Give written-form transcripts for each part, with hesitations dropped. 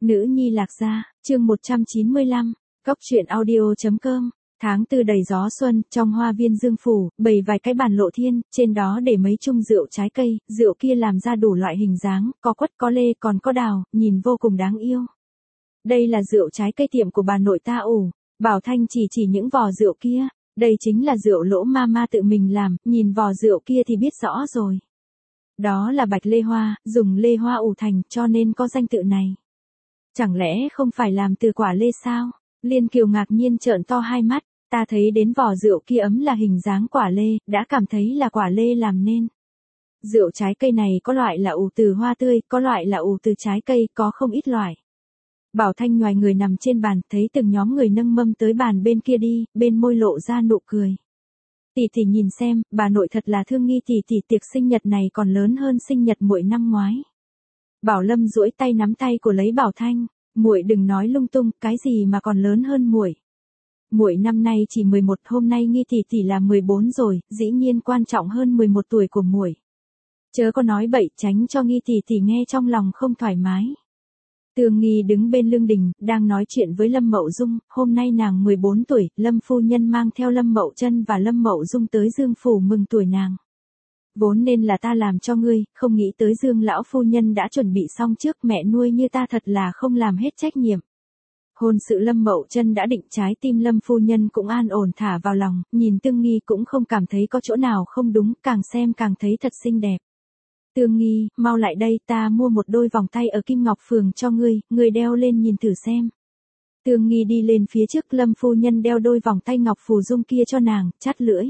Nữ nhi Lạc Gia, chương 195, Cóc truyện audio.com. Tháng tư đầy gió xuân, trong hoa viên Dương phủ, bày vài cái bàn lộ thiên, trên đó để mấy chung rượu trái cây, rượu kia làm ra đủ loại hình dáng, có quất có lê còn có đào, nhìn vô cùng đáng yêu. Đây là rượu trái cây tiệm của bà nội ta ủ. Bảo Thanh chỉ những vò rượu kia, đây chính là rượu Lỗ Mama tự mình làm, nhìn vò rượu kia thì biết rõ rồi. Đó là bạch lê hoa, dùng lê hoa ủ thành, cho nên có danh tự này. Chẳng lẽ không phải làm từ quả lê sao? Liên Kiều ngạc nhiên trợn to hai mắt, ta thấy đến vỏ rượu kia ấm là hình dáng quả lê, đã cảm thấy là quả lê làm nên. Rượu trái cây này có loại là ủ từ hoa tươi, có loại là ủ từ trái cây, có không ít loại. Bảo Thanh nhoài người nằm trên bàn, thấy từng nhóm người nâng mâm tới bàn bên kia đi, bên môi lộ ra nụ cười. Tỷ nhìn xem, bà nội thật là thương nghi tỷ, tiệc sinh nhật này còn lớn hơn sinh nhật muội năm ngoái. Bảo Lâm duỗi tay nắm tay của lấy Bảo Thanh, muội đừng nói lung tung, cái gì mà còn lớn hơn muội. Muội năm nay chỉ 11, hôm nay nghi tỷ là 14 rồi, dĩ nhiên quan trọng hơn 11 tuổi của muội. Chớ có nói bậy, tránh cho nghi tỷ nghe trong lòng không thoải mái. Tường Nghi đứng bên lương đình, đang nói chuyện với Lâm Mậu Dung, hôm nay nàng 14 tuổi, Lâm phu nhân mang theo Lâm Mậu Chân và Lâm Mậu Dung tới Dương phủ mừng tuổi nàng. Vốn nên là ta làm cho ngươi, không nghĩ tới Dương lão phu nhân đã chuẩn bị xong trước, mẹ nuôi như ta thật là không làm hết trách nhiệm. Hôn sự Lâm Mậu Chân đã định, trái tim Lâm phu nhân cũng an ổn thả vào lòng, nhìn Tương Nghi cũng không cảm thấy có chỗ nào không đúng, càng xem càng thấy thật xinh đẹp. Tương Nghi, mau lại đây, ta mua một đôi vòng tay ở Kim Ngọc Phường cho ngươi đeo lên nhìn thử xem. Tương Nghi đi lên phía trước, Lâm phu nhân đeo đôi vòng tay ngọc phù dung kia cho nàng, chát lưỡi.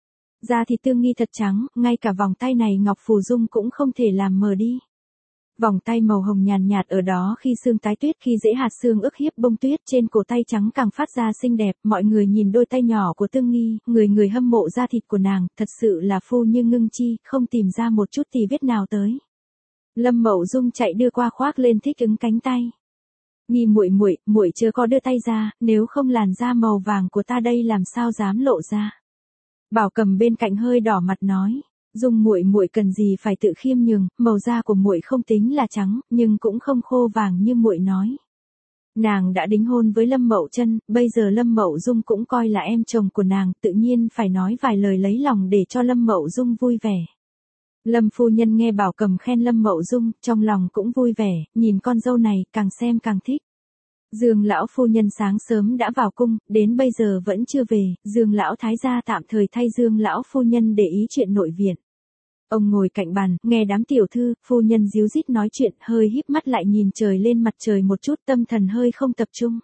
Da thì Tương Nghi thật trắng, ngay cả vòng tay này ngọc phù dung cũng không thể làm mờ đi. Vòng tay màu hồng nhàn nhạt ở đó khi sương tái tuyết, khi dễ hạt sương ức hiếp bông tuyết, trên cổ tay trắng càng phát ra xinh đẹp, mọi người nhìn đôi tay nhỏ của Tương Nghi, người hâm mộ da thịt của nàng, thật sự là phu như ngưng chi, không tìm ra một chút tì vết nào tới. Lâm Mậu Dung chạy đưa qua khoác lên thích ứng cánh tay. Nghi muội chớ có đưa tay ra, nếu không làn da màu vàng của ta đây làm sao dám lộ ra. Bảo Cầm bên cạnh hơi đỏ mặt nói. Dung muội cần gì phải tự khiêm nhường, màu da của muội không tính là trắng, nhưng cũng không khô vàng như muội nói. Nàng đã đính hôn với Lâm Mậu Chân, bây giờ Lâm Mậu Dung cũng coi là em chồng của nàng, tự nhiên phải nói vài lời lấy lòng để cho Lâm Mậu Dung vui vẻ. Lâm phu nhân nghe Bảo Cầm khen Lâm Mậu Dung, trong lòng cũng vui vẻ, nhìn con dâu này, càng xem càng thích. Dương lão phu nhân sáng sớm đã vào cung, đến bây giờ vẫn chưa về, Dương lão thái gia tạm thời thay Dương lão phu nhân để ý chuyện nội viện. Ông ngồi cạnh bàn, nghe đám tiểu thư, phu nhân díu dít nói chuyện, hơi híp mắt lại nhìn trời lên mặt trời một chút, tâm thần hơi không tập trung.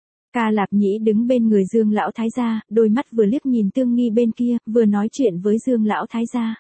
Ca Lạp Nhĩ đứng bên người Dương lão thái gia, đôi mắt vừa liếc nhìn Tương Nghi bên kia, vừa nói chuyện với Dương lão thái gia.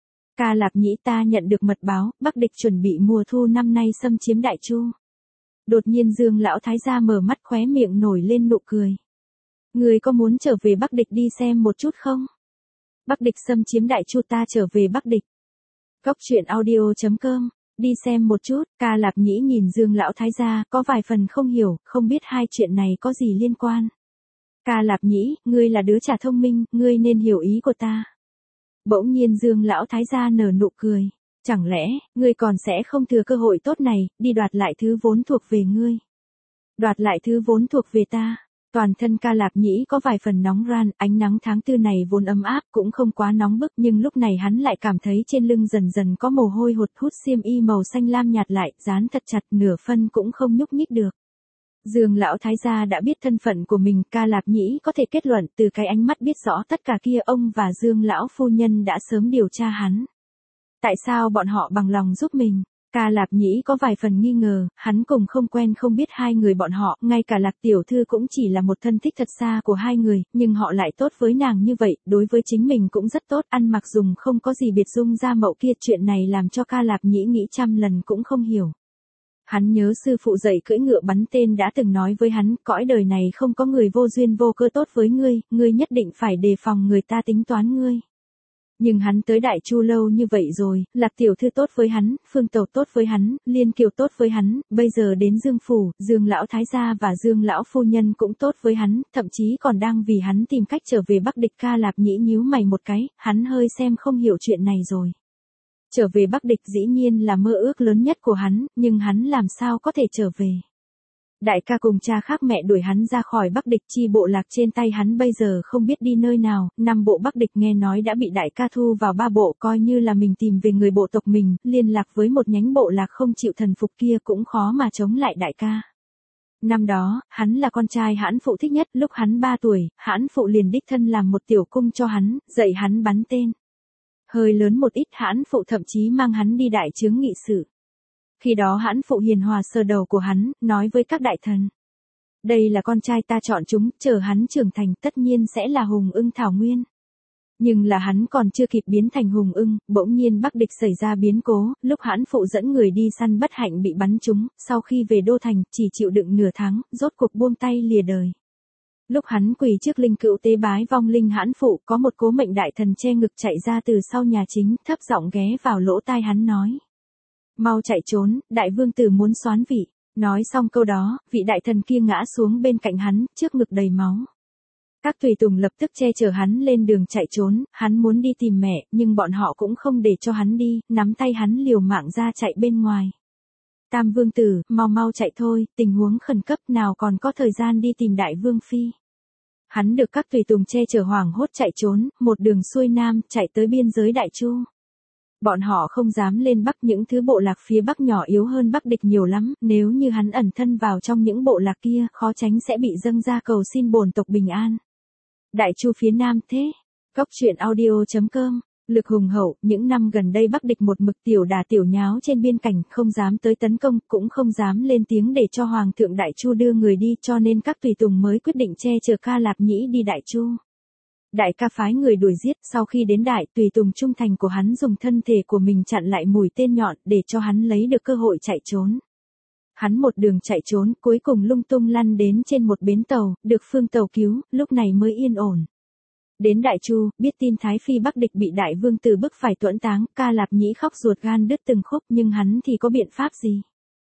Ca Lạp Nhĩ, ta nhận được mật báo, Bắc địch chuẩn bị mùa thu năm nay xâm chiếm Đại Chu. Đột nhiên Dương lão thái gia mở mắt, khóe miệng nổi lên nụ cười. Người có muốn trở về Bắc địch đi xem một chút không? Bắc địch xâm chiếm Đại Chu, ta trở về Bắc địch. Cóc truyện audio.com, đi xem một chút. Ca Lạp Nhĩ nhìn Dương lão thái gia, có vài phần không hiểu, không biết hai chuyện này có gì liên quan. Ca Lạp Nhĩ, ngươi là đứa trẻ thông minh, ngươi nên hiểu ý của ta. Bỗng nhiên Dương lão thái gia nở nụ cười. Chẳng lẽ, ngươi còn sẽ không thừa cơ hội tốt này, đi đoạt lại thứ vốn thuộc về ngươi. Đoạt lại thứ vốn thuộc về ta. Toàn thân Ca Lạp Nhĩ có vài phần nóng ran, ánh nắng tháng tư này vốn ấm áp, cũng không quá nóng bức, nhưng lúc này hắn lại cảm thấy trên lưng dần dần có mồ hôi hột hút, xiêm y màu xanh lam nhạt lại, dán thật chặt, nửa phân cũng không nhúc nhích được. Dương lão thái gia đã biết thân phận của mình, Ca Lạp Nhĩ có thể kết luận từ cái ánh mắt biết rõ tất cả kia, ông và Dương lão phu nhân đã sớm điều tra hắn. Tại sao bọn họ bằng lòng giúp mình? Ca Lạp Nhĩ có vài phần nghi ngờ, hắn cùng không quen không biết hai người bọn họ, ngay cả Lạc tiểu thư cũng chỉ là một thân thích thật xa của hai người, nhưng họ lại tốt với nàng như vậy, đối với chính mình cũng rất tốt, ăn mặc dùng không có gì biệt dung ra mậu kia, chuyện này làm cho Ca Lạp Nhĩ nghĩ trăm lần cũng không hiểu. Hắn nhớ sư phụ dạy cưỡi ngựa bắn tên đã từng nói với hắn, cõi đời này không có người vô duyên vô cớ tốt với ngươi nhất định phải đề phòng người ta tính toán ngươi. Nhưng hắn tới Đại Chu lâu như vậy rồi, Lạc tiểu thư tốt với hắn, Phương Tầu tốt với hắn, Liên Kiều tốt với hắn, bây giờ đến Dương phủ, Dương lão thái gia và Dương lão phu nhân cũng tốt với hắn, thậm chí còn đang vì hắn tìm cách trở về Bắc địch. Ca Lạp Nhĩ nhíu mày một cái, hắn hơi xem không hiểu chuyện này rồi. Trở về Bắc địch dĩ nhiên là mơ ước lớn nhất của hắn, nhưng hắn làm sao có thể trở về? Đại ca cùng cha khác mẹ đuổi hắn ra khỏi Bắc Địch, chi bộ lạc trên tay hắn bây giờ không biết đi nơi nào, 5 bộ Bắc Địch nghe nói đã bị đại ca thu vào 3 bộ, coi như là mình tìm về người bộ tộc mình, liên lạc với một nhánh bộ lạc không chịu thần phục kia cũng khó mà chống lại đại ca. Năm đó, hắn là con trai hãn phụ thích nhất, lúc hắn 3 tuổi, hãn phụ liền đích thân làm một tiểu cung cho hắn, dạy hắn bắn tên. Hơi lớn một ít hãn phụ thậm chí mang hắn đi đại chướng nghị sự. Khi đó hãn phụ hiền hòa sờ đầu của hắn, nói với các đại thần. Đây là con trai ta chọn chúng, chờ hắn trưởng thành tất nhiên sẽ là hùng ưng thảo nguyên. Nhưng là hắn còn chưa kịp biến thành hùng ưng, bỗng nhiên Bắc Địch xảy ra biến cố, lúc hãn phụ dẫn người đi săn bất hạnh bị bắn trúng, sau khi về đô thành, chỉ chịu đựng nửa tháng, rốt cuộc buông tay lìa đời. Lúc hắn quỳ trước linh cữu tế bái vong linh hãn phụ, có một cố mệnh đại thần che ngực chạy ra từ sau nhà chính, thấp giọng ghé vào lỗ tai hắn nói. Mau chạy trốn, đại vương tử muốn soán vị. Nói xong câu đó, vị đại thần kia ngã xuống bên cạnh hắn, trước ngực đầy máu. Các tùy tùng lập tức che chở hắn lên đường chạy trốn, hắn muốn đi tìm mẹ, nhưng bọn họ cũng không để cho hắn đi, nắm tay hắn liều mạng ra chạy bên ngoài. Tam vương tử, mau mau chạy thôi, tình huống khẩn cấp nào còn có thời gian đi tìm đại vương phi. Hắn được các tùy tùng che chở hoảng hốt chạy trốn, một đường xuôi nam, chạy tới biên giới Đại Chu. Bọn họ không dám lên Bắc, những thứ bộ lạc phía Bắc nhỏ yếu hơn Bắc Địch nhiều lắm, nếu như hắn ẩn thân vào trong những bộ lạc kia, khó tránh sẽ bị dâng ra cầu xin bổn tộc bình an. Đại Chu phía Nam thế. Cóc truyện audio.com. Lực hùng hậu, những năm gần đây Bắc Địch một mực tiểu đà tiểu nháo trên biên cảnh, không dám tới tấn công, cũng không dám lên tiếng để cho Hoàng thượng Đại Chu đưa người đi, cho nên các tùy tùng mới quyết định che chở Ca Lạp Nhĩ đi Đại Chu. Đại ca phái người đuổi giết, sau khi đến đại, tùy tùng trung thành của hắn dùng thân thể của mình chặn lại mũi tên nhọn, để cho hắn lấy được cơ hội chạy trốn. Hắn một đường chạy trốn, cuối cùng lung tung lăn đến trên một bến tàu, được phương tàu cứu, lúc này mới yên ổn. Đến Đại Chu, biết tin Thái Phi Bắc Địch bị đại vương tử bức phải tuẫn táng, Ca Lạp Nhĩ khóc ruột gan đứt từng khúc, nhưng hắn thì có biện pháp gì?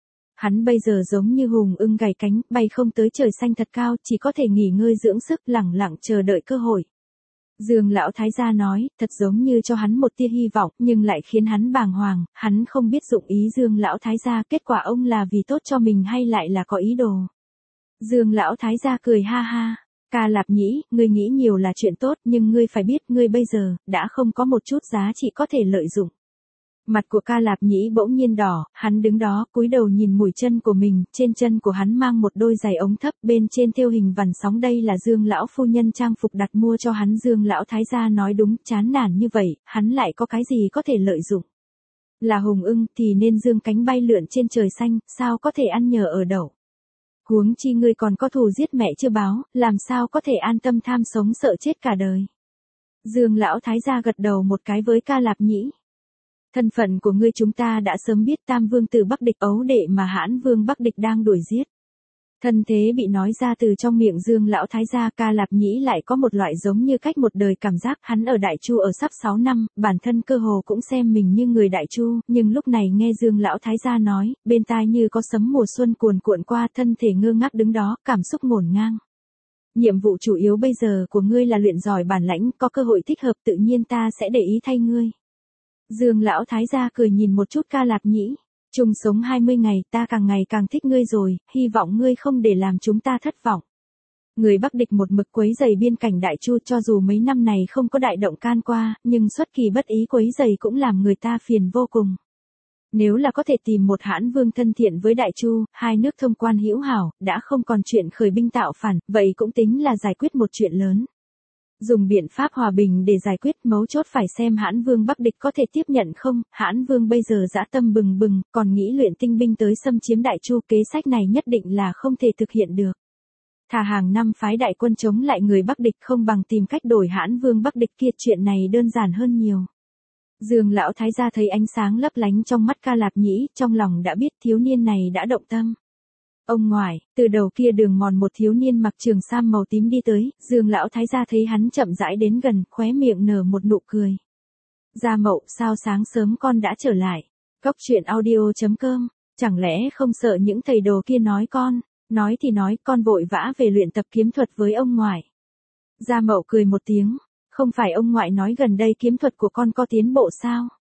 Hắn bây giờ giống như hùng ưng gầy cánh, bay không tới trời xanh thật cao, chỉ có thể nghỉ ngơi dưỡng sức, lẳng lặng chờ đợi cơ hội. Dương lão thái gia nói, thật giống như cho hắn một tia hy vọng, nhưng lại khiến hắn bàng hoàng, hắn không biết dụng ý Dương lão thái gia, kết quả ông là vì tốt cho mình hay lại là có ý đồ. Dương lão thái gia cười ha ha, Ca Lạp Nhĩ, ngươi nghĩ nhiều là chuyện tốt, nhưng ngươi phải biết, ngươi bây giờ đã không có một chút giá trị có thể lợi dụng. Mặt của Ca Lạp Nhĩ bỗng nhiên đỏ, hắn đứng đó, cúi đầu nhìn mũi chân của mình, trên chân của hắn mang một đôi giày ống thấp, bên trên thêu hình vằn sóng, đây là Dương lão phu nhân trang phục đặt mua cho hắn. Dương lão thái gia nói đúng, chán nản như vậy, hắn lại có cái gì có thể lợi dụng. Là hùng ưng thì nên dương cánh bay lượn trên trời xanh, sao có thể ăn nhờ ở đậu. Huống chi ngươi còn có thù giết mẹ chưa báo, làm sao có thể an tâm tham sống sợ chết cả đời. Dương lão thái gia gật đầu một cái với Ca Lạp Nhĩ. Thân phận của ngươi chúng ta đã sớm biết, Tam vương tử Bắc Địch ấu đệ mà hãn vương Bắc Địch đang đuổi giết. Thân thế bị nói ra từ trong miệng Dương lão thái gia, Ca Lạp Nhĩ lại có một loại giống như cách một đời cảm giác, hắn ở Đại Chu ở sắp 6 năm, bản thân cơ hồ cũng xem mình như người Đại Chu, nhưng lúc này nghe Dương lão thái gia nói, bên tai như có sấm mùa xuân cuồn cuộn qua, thân thể ngơ ngác đứng đó, cảm xúc ngổn ngang. Nhiệm vụ chủ yếu bây giờ của ngươi là luyện giỏi bản lãnh, có cơ hội thích hợp tự nhiên ta sẽ để ý thay ngươi. Dương lão thái gia cười nhìn một chút Ca Lạp Nhĩ. Chung sống 20 ngày, ta càng ngày càng thích ngươi rồi, hy vọng ngươi không để làm chúng ta thất vọng. Người Bắc Địch một mực quấy rầy biên cảnh Đại Chu, cho dù mấy năm này không có đại động can qua, nhưng xuất kỳ bất ý quấy rầy cũng làm người ta phiền vô cùng. Nếu là có thể tìm một hãn vương thân thiện với Đại Chu, hai nước thông quan hữu hảo, đã không còn chuyện khởi binh tạo phản, vậy cũng tính là giải quyết một chuyện lớn. Dùng biện pháp hòa bình để giải quyết, mấu chốt phải xem hãn vương Bắc Địch có thể tiếp nhận không. Hãn vương bây giờ dã tâm bừng bừng, còn nghĩ luyện tinh binh tới xâm chiếm Đại Chu, kế sách này nhất định là không thể thực hiện được. Thà hàng năm phái đại quân chống lại người Bắc Địch không bằng tìm cách đổi hãn vương Bắc Địch kia, chuyện này đơn giản hơn nhiều. Dương lão thái gia thấy ánh sáng lấp lánh trong mắt Ca Lạp Nhĩ, trong lòng đã biết thiếu niên này đã động tâm. Ông ngoại, từ đầu kia đường mòn một thiếu niên mặc trường sam màu tím đi tới, Dương lão thái gia thấy hắn chậm rãi đến gần, khóe miệng nở một nụ cười. Gia Mậu, sao sáng sớm con đã trở lại? Cóc truyện audio.com, chẳng lẽ không sợ những thầy đồ kia nói con? Nói thì nói, con vội vã về luyện tập kiếm thuật với ông ngoại. Gia Mậu cười một tiếng, không phải ông ngoại nói gần đây kiếm thuật của con có tiến bộ sao?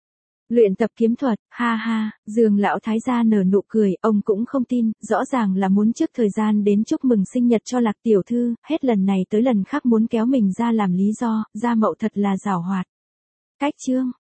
Luyện tập kiếm thuật, ha ha, Dương lão thái gia nở nụ cười, ông cũng không tin, rõ ràng là muốn trước thời gian đến chúc mừng sinh nhật cho Lạc tiểu thư, hết lần này tới lần khác muốn kéo mình ra làm lý do, Gia Mậu thật là giảo hoạt. Cách chương